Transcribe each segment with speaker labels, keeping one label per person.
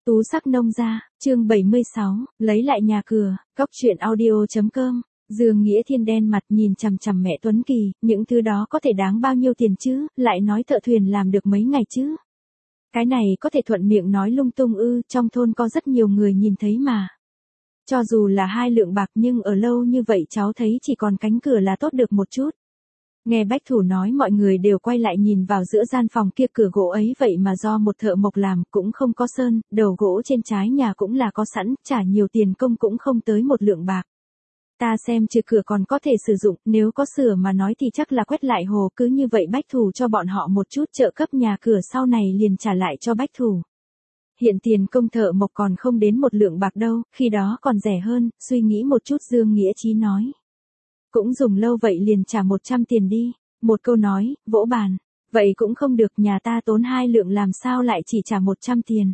Speaker 1: Tú sắc nông gia, chương 76, lấy lại nhà cửa, góc chuyện audio.com. Dương Nghĩa Thiên đen mặt nhìn chằm chằm mẹ Tuấn Kỳ, những thứ đó có thể đáng bao nhiêu tiền chứ, lại nói thợ thuyền làm được mấy ngày chứ. Cái này có thể thuận miệng nói lung tung ư, trong thôn có rất nhiều người nhìn thấy mà. Cho dù là 2 lượng bạc nhưng ở lâu như vậy cháu thấy chỉ còn cánh cửa là tốt được một chút. Nghe Bách Thủ nói mọi người đều quay lại nhìn vào giữa gian phòng kia, cửa gỗ ấy vậy mà do một thợ mộc làm, cũng không có sơn, đầu gỗ trên trái nhà cũng là có sẵn, trả nhiều tiền công cũng không tới 1 lượng bạc. Ta xem trừ cửa còn có thể sử dụng, nếu có sửa mà nói thì chắc là quét lại hồ, cứ như vậy Bách Thủ cho bọn họ một chút trợ cấp nhà cửa, sau này liền trả lại cho Bách Thủ. Hiện tiền công thợ mộc còn không đến 1 lượng bạc đâu, khi đó còn rẻ hơn, suy nghĩ một chút Dương Nghĩa Chí nói. Cũng dùng lâu vậy liền trả 100 tiền đi, một câu nói, vỗ bàn, vậy cũng không được, nhà ta tốn 2 lượng làm sao lại chỉ trả 100 tiền.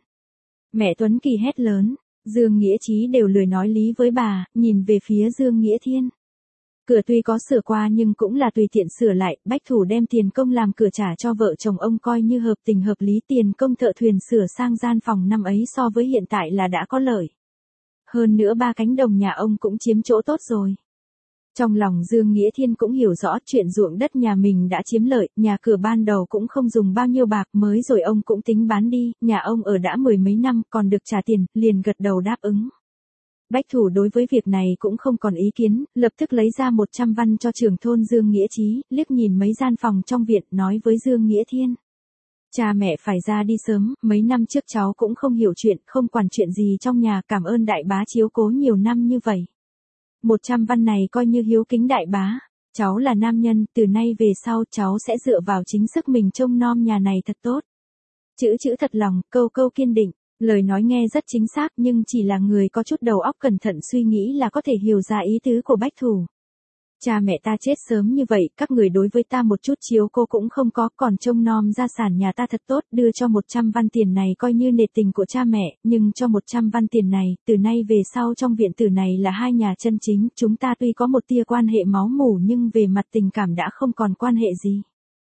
Speaker 1: Mẹ Tuấn Kỳ hét lớn, Dương Nghĩa Chí đều lười nói lý với bà, nhìn về phía Dương Nghĩa Thiên. Cửa tuy có sửa qua nhưng cũng là tùy tiện sửa lại, Bách Thủ đem tiền công làm cửa trả cho vợ chồng ông coi như hợp tình hợp lý, tiền công thợ thuyền sửa sang gian phòng năm ấy so với hiện tại là đã có lợi. Hơn nữa 3 cánh đồng nhà ông cũng chiếm chỗ tốt rồi. Trong lòng Dương Nghĩa Thiên cũng hiểu rõ chuyện ruộng đất nhà mình đã chiếm lợi, nhà cửa ban đầu cũng không dùng bao nhiêu bạc, mới rồi ông cũng tính bán đi, nhà ông ở đã 10 mấy năm còn được trả tiền, liền gật đầu đáp ứng. Bách Thủ đối với việc này cũng không còn ý kiến, lập tức lấy ra 100 văn cho trưởng thôn Dương Nghĩa Chí, liếc nhìn mấy gian phòng trong viện, nói với Dương Nghĩa Thiên. Cha mẹ phải ra đi sớm, mấy năm trước cháu cũng không hiểu chuyện, không quản chuyện gì trong nhà, cảm ơn đại bá chiếu cố nhiều năm như vậy. 100 văn này coi như hiếu kính đại bá, cháu là nam nhân, từ nay về sau cháu sẽ dựa vào chính sức mình trông nom nhà này thật tốt. Chữ thật lòng, câu kiên định, lời nói nghe rất chính xác nhưng chỉ là người có chút đầu óc cẩn thận suy nghĩ là có thể hiểu ra ý tứ của Bách Thủ. Cha mẹ ta chết sớm như vậy, các người đối với ta một chút chiếu cô cũng không có, còn trông nom gia sản nhà ta thật tốt, đưa cho 100 văn tiền này coi như nể tình của cha mẹ, nhưng cho 100 văn tiền này, từ nay về sau trong viện tử này là 2 nhà chân chính, chúng ta tuy có một tia quan hệ máu mủ nhưng về mặt tình cảm đã không còn quan hệ gì.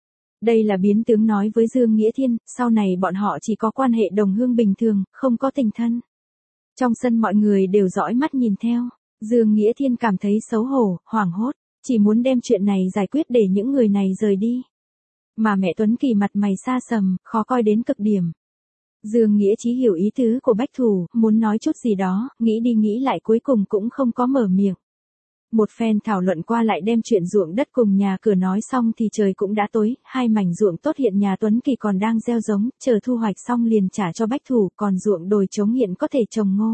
Speaker 1: Đây là biến tướng nói với Dương Nghĩa Thiên, sau này bọn họ chỉ có quan hệ đồng hương bình thường, không có tình thân. Trong sân mọi người đều dõi mắt nhìn theo, Dương Nghĩa Thiên cảm thấy xấu hổ, hoảng hốt. Chỉ muốn đem chuyện này giải quyết để những người này rời đi. Mà mẹ Tuấn Kỳ mặt mày xa sầm, khó coi đến cực điểm. Dương Nghĩa Chí hiểu ý tứ của Bách Thủ, muốn nói chút gì đó, nghĩ đi nghĩ lại cuối cùng cũng không có mở miệng. Một phen thảo luận qua lại đem chuyện ruộng đất cùng nhà cửa nói xong thì trời cũng đã tối, 2 mảnh ruộng tốt hiện nhà Tuấn Kỳ còn đang gieo giống, chờ thu hoạch xong liền trả cho Bách Thủ, còn ruộng đồi trống hiện có thể trồng ngô.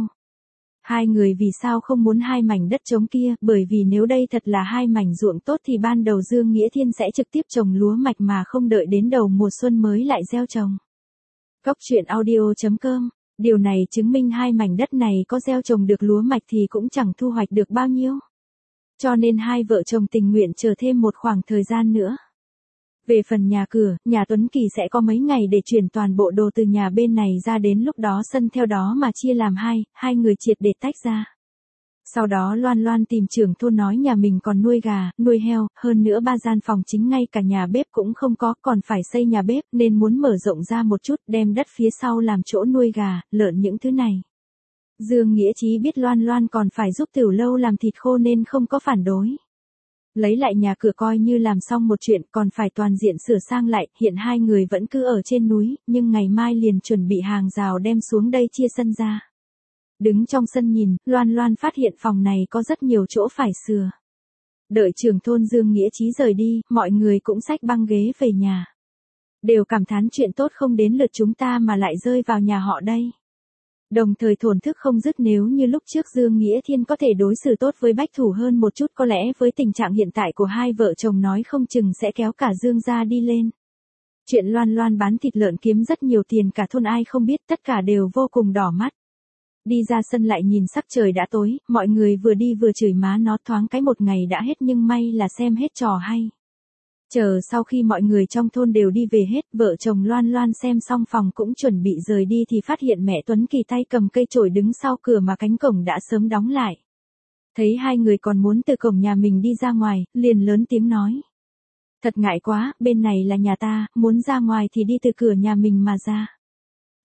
Speaker 1: 2 người vì sao không muốn 2 mảnh đất trống kia, bởi vì nếu đây thật là 2 mảnh ruộng tốt thì ban đầu Dương Nghĩa Thiên sẽ trực tiếp trồng lúa mạch mà không đợi đến đầu mùa xuân mới lại gieo trồng. Góc chuyện audio.com, điều này chứng minh 2 mảnh đất này có gieo trồng được lúa mạch thì cũng chẳng thu hoạch được bao nhiêu. Cho nên 2 vợ chồng tình nguyện chờ thêm một khoảng thời gian nữa. Về phần nhà cửa, nhà Tuấn Kỳ sẽ có mấy ngày để chuyển toàn bộ đồ từ nhà bên này ra, đến lúc đó sân theo đó mà chia làm 2 người triệt để tách ra. Sau đó Loan tìm trưởng thôn nói nhà mình còn nuôi gà, nuôi heo, hơn nữa 3 gian phòng chính ngay cả nhà bếp cũng không có, còn phải xây nhà bếp nên muốn mở rộng ra một chút, đem đất phía sau làm chỗ nuôi gà, lợn những thứ này. Dương Nghĩa Chí biết Loan còn phải giúp Tiểu Lâu làm thịt khô nên không có phản đối. Lấy lại nhà cửa coi như làm xong một chuyện, còn phải toàn diện sửa sang lại, hiện 2 người vẫn cứ ở trên núi, nhưng ngày mai liền chuẩn bị hàng rào đem xuống đây chia sân ra. Đứng trong sân nhìn, Loan phát hiện phòng này có rất nhiều chỗ phải sửa. Đợi trưởng thôn Dương Nghĩa Chí rời đi, mọi người cũng xách băng ghế về nhà. Đều cảm thán chuyện tốt không đến lượt chúng ta mà lại rơi vào nhà họ đây. Đồng thời thổn thức không dứt, nếu như lúc trước Dương Nghĩa Thiên có thể đối xử tốt với Bách Thủ hơn một chút, có lẽ với tình trạng hiện tại của 2 vợ chồng nói không chừng sẽ kéo cả Dương gia đi lên. Chuyện Loan bán thịt lợn kiếm rất nhiều tiền cả thôn ai không biết, tất cả đều vô cùng đỏ mắt. Đi ra sân lại nhìn sắc trời đã tối, mọi người vừa đi vừa chửi má nó, thoáng cái một ngày đã hết nhưng may là xem hết trò hay. Chờ sau khi mọi người trong thôn đều đi về hết, vợ chồng Loan xem xong phòng cũng chuẩn bị rời đi thì phát hiện mẹ Tuấn Kỳ tay cầm cây chổi đứng sau cửa mà cánh cổng đã sớm đóng lại. Thấy 2 người còn muốn từ cổng nhà mình đi ra ngoài, liền lớn tiếng nói. Thật ngại quá, bên này là nhà ta, muốn ra ngoài thì đi từ cửa nhà mình mà ra.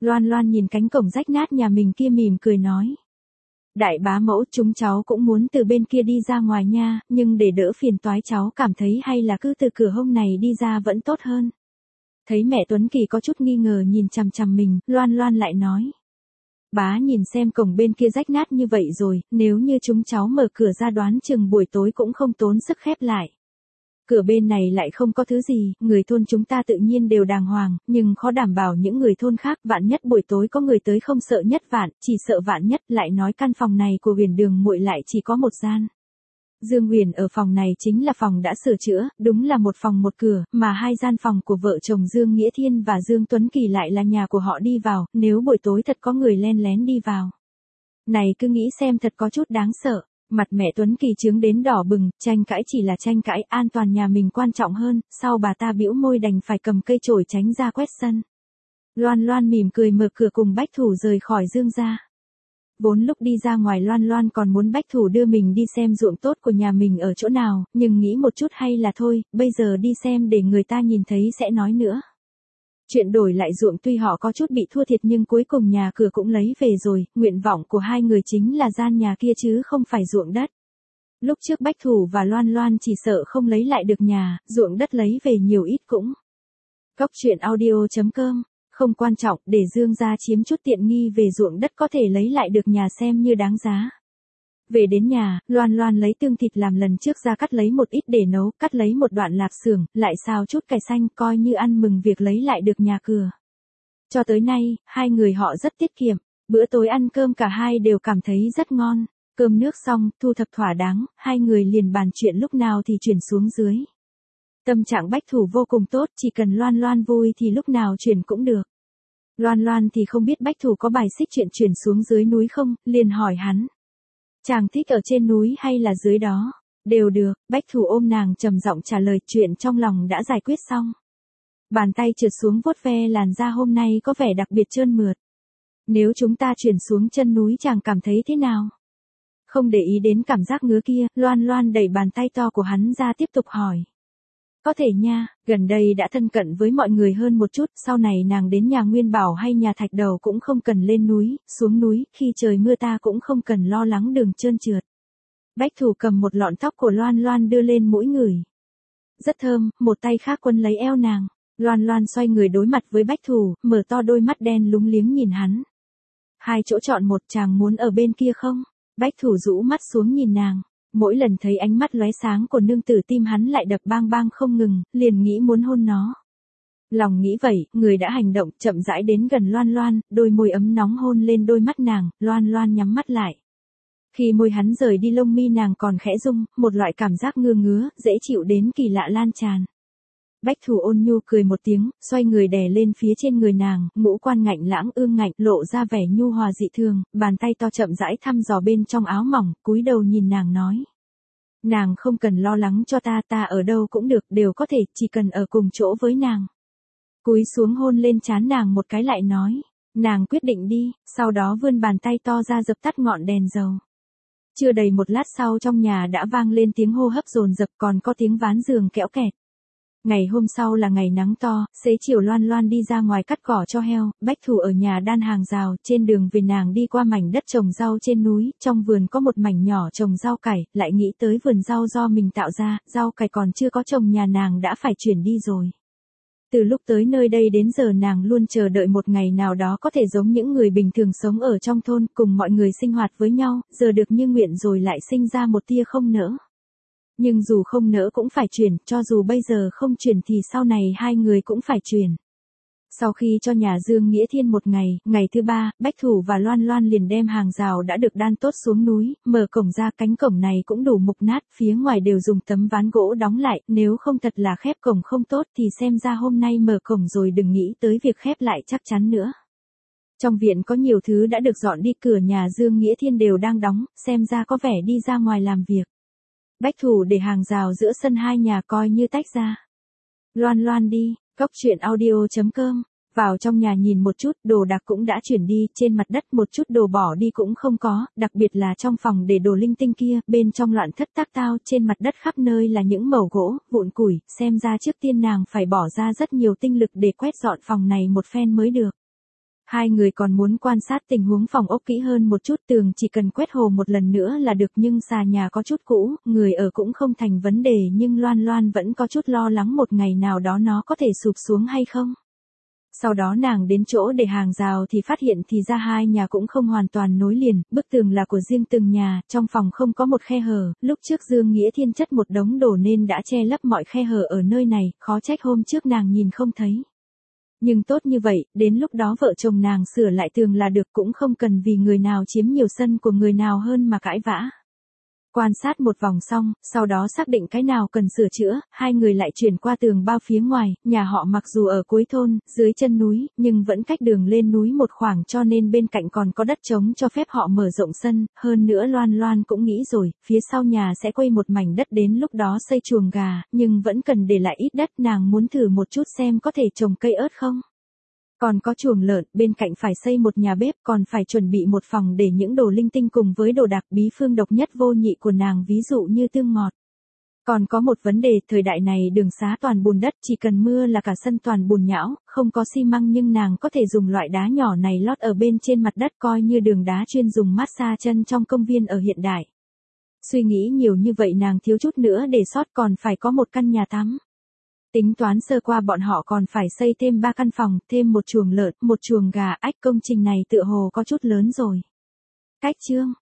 Speaker 1: Loan Loan nhìn cánh cổng rách nát nhà mình kia mỉm cười nói. Đại bá mẫu, chúng cháu cũng muốn từ bên kia đi ra ngoài nha, nhưng để đỡ phiền toái cháu cảm thấy hay là cứ từ cửa hông này đi ra vẫn tốt hơn. Thấy mẹ Tuấn Kỳ có chút nghi ngờ nhìn chằm chằm mình, Loan Loan lại nói. Bá nhìn xem cổng bên kia rách nát như vậy rồi, nếu như chúng cháu mở cửa ra đoán chừng buổi tối cũng không tốn sức khép lại. Cửa bên này lại không có thứ gì, người thôn chúng ta tự nhiên đều đàng hoàng, nhưng khó đảm bảo những người thôn khác, vạn nhất buổi tối có người tới không sợ nhất vạn, chỉ sợ vạn nhất, lại nói căn phòng này của Huyền Đường muội lại chỉ có một gian. Dương Huyền ở phòng này chính là phòng đã sửa chữa, đúng là một phòng một cửa, mà hai gian phòng của vợ chồng Dương Nghĩa Thiên và Dương Tuấn Kỳ lại là nhà của họ đi vào, nếu buổi tối thật có người len lén đi vào. Này cứ nghĩ xem thật có chút đáng sợ. Mặt mẹ Tuấn Kỳ trướng đến đỏ bừng, tranh cãi chỉ là tranh cãi, an toàn nhà mình quan trọng hơn, sau bà ta bĩu môi đành phải cầm cây chổi tránh ra quét sân. Loan Loan mỉm cười mở cửa cùng Bách Thủ rời khỏi Dương gia. Vốn lúc đi ra ngoài Loan Loan còn muốn Bách Thủ đưa mình đi xem ruộng tốt của nhà mình ở chỗ nào, nhưng nghĩ một chút hay là thôi, bây giờ đi xem để người ta nhìn thấy sẽ nói nữa. Chuyện đổi lại ruộng tuy họ có chút bị thua thiệt nhưng cuối cùng nhà cửa cũng lấy về rồi, nguyện vọng của hai người chính là gian nhà kia chứ không phải ruộng đất. Lúc trước Bách Thủ và Loan Loan chỉ sợ không lấy lại được nhà, ruộng đất lấy về nhiều ít cũng. Cóc truyện audio.com, không quan trọng, để Dương gia chiếm chút tiện nghi về ruộng đất có thể lấy lại được nhà xem như đáng giá. Về đến nhà, Loan Loan lấy tương thịt làm lần trước ra cắt lấy một ít để nấu, cắt lấy một đoạn lạp xưởng, lại xào chút cải xanh coi như ăn mừng việc lấy lại được nhà cửa. Cho tới nay, hai người họ rất tiết kiệm, bữa tối ăn cơm cả hai đều cảm thấy rất ngon. Cơm nước xong, thu thập thỏa đáng, hai người liền bàn chuyện lúc nào thì chuyển xuống dưới. Tâm trạng Bách Thủ vô cùng tốt, chỉ cần Loan Loan vui thì lúc nào chuyển cũng được. Loan Loan thì không biết Bách Thủ có bài xích chuyện chuyển xuống dưới núi không, liền hỏi hắn. Chàng thích ở trên núi hay là dưới đó? Đều được, Bách Thủ ôm nàng trầm giọng trả lời, chuyện trong lòng đã giải quyết xong. Bàn tay trượt xuống vuốt ve làn da hôm nay có vẻ đặc biệt trơn mượt. Nếu chúng ta chuyển xuống chân núi chàng cảm thấy thế nào? Không để ý đến cảm giác ngứa kia, Loan Loan đẩy bàn tay to của hắn ra tiếp tục hỏi. Có thể nha, gần đây đã thân cận với mọi người hơn một chút, sau này nàng đến nhà Nguyên Bảo hay nhà Thạch Đầu cũng không cần lên núi, xuống núi, khi trời mưa ta cũng không cần lo lắng đường trơn trượt. Bách Thủ cầm một lọn tóc của Loan Loan đưa lên mũi ngửi. Rất thơm, một tay khác quấn lấy eo nàng. Loan Loan xoay người đối mặt với Bách Thủ, mở to đôi mắt đen lúng liếng nhìn hắn. Hai chỗ chọn một, chàng muốn ở bên kia không? Bách Thủ rũ mắt xuống nhìn nàng. Mỗi lần thấy ánh mắt lóe sáng của nương tử tim hắn lại đập bang bang không ngừng, liền nghĩ muốn hôn nó. Lòng nghĩ vậy, người đã hành động, chậm rãi đến gần Loan Loan, đôi môi ấm nóng hôn lên đôi mắt nàng, Loan Loan nhắm mắt lại. Khi môi hắn rời đi lông mi nàng còn khẽ rung, một loại cảm giác ngứa ngứa, dễ chịu đến kỳ lạ lan tràn. Bách Thủ ôn nhu cười một tiếng, xoay người đè lên phía trên người nàng, ngũ quan ngạnh lãng ương ngạnh, lộ ra vẻ nhu hòa dị thường, bàn tay to chậm rãi thăm dò bên trong áo mỏng, cúi đầu nhìn nàng nói. Nàng không cần lo lắng cho ta, ta ở đâu cũng được, đều có thể, chỉ cần ở cùng chỗ với nàng. Cúi xuống hôn lên trán nàng một cái lại nói, nàng quyết định đi, sau đó vươn bàn tay to ra dập tắt ngọn đèn dầu. Chưa đầy một lát sau trong nhà đã vang lên tiếng hô hấp dồn dập, còn có tiếng ván giường kẽo kẹt. Ngày hôm sau là ngày nắng to, xế chiều Loan Loan đi ra ngoài cắt cỏ cho heo, Bách Thủ ở nhà đan hàng rào, trên đường về nàng đi qua mảnh đất trồng rau trên núi, trong vườn có một mảnh nhỏ trồng rau cải, lại nghĩ tới vườn rau do mình tạo ra, rau cải còn chưa có trồng nhà nàng đã phải chuyển đi rồi. Từ lúc tới nơi đây đến giờ nàng luôn chờ đợi một ngày nào đó có thể giống những người bình thường sống ở trong thôn, cùng mọi người sinh hoạt với nhau, giờ được như nguyện rồi lại sinh ra một tia không nỡ. Nhưng dù không nỡ cũng phải chuyển, cho dù bây giờ không chuyển thì sau này hai người cũng phải chuyển. Sau khi cho nhà Dương Nghĩa Thiên một ngày, ngày thứ ba, Bách Thủ và Loan Loan liền đem hàng rào đã được đan tốt xuống núi, mở cổng ra, cánh cổng này cũng đủ mục nát, phía ngoài đều dùng tấm ván gỗ đóng lại, nếu không thật là khép cổng không tốt thì xem ra hôm nay mở cổng rồi đừng nghĩ tới việc khép lại chắc chắn nữa. Trong viện có nhiều thứ đã được dọn đi, cửa nhà Dương Nghĩa Thiên đều đang đóng, xem ra có vẻ đi ra ngoài làm việc. Bách Thủ để hàng rào giữa sân hai nhà coi như tách ra. Loan Loan đi, cóc truyện audio.com, vào trong nhà nhìn một chút, đồ đạc cũng đã chuyển đi, trên mặt đất một chút đồ bỏ đi cũng không có, đặc biệt là trong phòng để đồ linh tinh kia, bên trong loạn thất tác tao, trên mặt đất khắp nơi là những mẩu gỗ, vụn củi, xem ra trước tiên nàng phải bỏ ra rất nhiều tinh lực để quét dọn phòng này một phen mới được. Hai người còn muốn quan sát tình huống phòng ốc kỹ hơn một chút, tường chỉ cần quét hồ một lần nữa là được, nhưng xà nhà có chút cũ, người ở cũng không thành vấn đề, nhưng Loan Loan vẫn có chút lo lắng một ngày nào đó nó có thể sụp xuống hay không. Sau đó nàng đến chỗ để hàng rào thì phát hiện thì ra hai nhà cũng không hoàn toàn nối liền, bức tường là của riêng từng nhà, trong phòng không có một khe hở, lúc trước Dương Nghĩa Thiên chất một đống đổ nên đã che lấp mọi khe hở ở nơi này, khó trách hôm trước nàng nhìn không thấy. Nhưng tốt như vậy, đến lúc đó vợ chồng nàng sửa lại tường là được, cũng không cần vì người nào chiếm nhiều sân của người nào hơn mà cãi vã. Quan sát một vòng xong, sau đó xác định cái nào cần sửa chữa, hai người lại chuyển qua tường bao phía ngoài, nhà họ mặc dù ở cuối thôn, dưới chân núi, nhưng vẫn cách đường lên núi một khoảng, cho nên bên cạnh còn có đất trống cho phép họ mở rộng sân, hơn nữa Loan Loan cũng nghĩ rồi, phía sau nhà sẽ quây một mảnh đất, đến lúc đó xây chuồng gà, nhưng vẫn cần để lại ít đất, nàng muốn thử một chút xem có thể trồng cây ớt không. Còn có chuồng lợn, bên cạnh phải xây một nhà bếp, còn phải chuẩn bị một phòng để những đồ linh tinh cùng với đồ đạc bí phương độc nhất vô nhị của nàng, ví dụ như tương ngọt. Còn có một vấn đề, thời đại này đường xá toàn bùn đất, chỉ cần mưa là cả sân toàn bùn nhão, không có xi măng, nhưng nàng có thể dùng loại đá nhỏ này lót ở bên trên mặt đất, coi như đường đá chuyên dùng massage chân trong công viên ở hiện đại. Suy nghĩ nhiều như vậy nàng thiếu chút nữa để sót, còn phải có một căn nhà tắm. Tính toán sơ qua bọn họ còn phải xây thêm 3 căn phòng, thêm một chuồng lợn, một chuồng gà, ách công trình này tựa hồ có chút lớn rồi. Cách chương